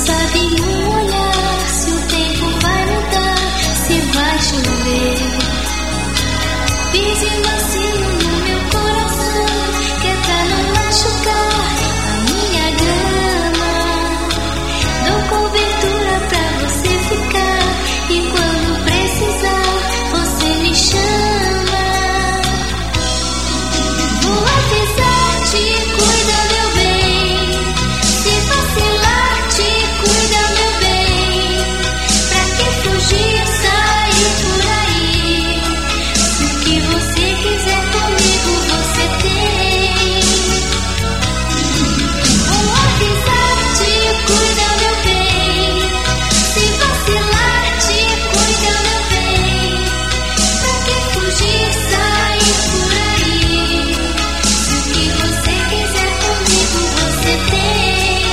sabe no olhar se o tempo vai mudar, se vai chover. Pise macio no meu coração, que é pra não machucar a minha grama. Dou cobertura pra você ficar, e quando precisar você me chama. Vou avisar, te cuida meu bem. Se vacilar, te cuida meu bem. Pra que fugir, sair por aí? Se o que você quiser comigo você tem. Vou avisar, te cuida meu bem. Se vacilar, te cuida meu bem. Pra que fugir, sair por aí? Se o que você quiser comigo você tem.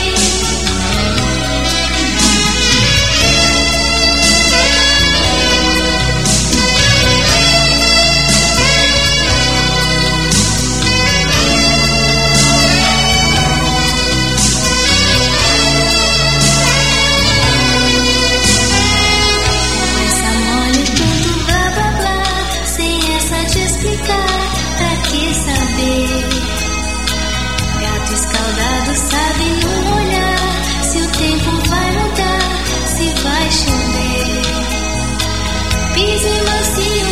Essa mole tudo blá blá blá, sem essa de explicar, pra que saber? Gato escaldado sabe no olhar se o tempo vai mudar, se vai chover. Pise macio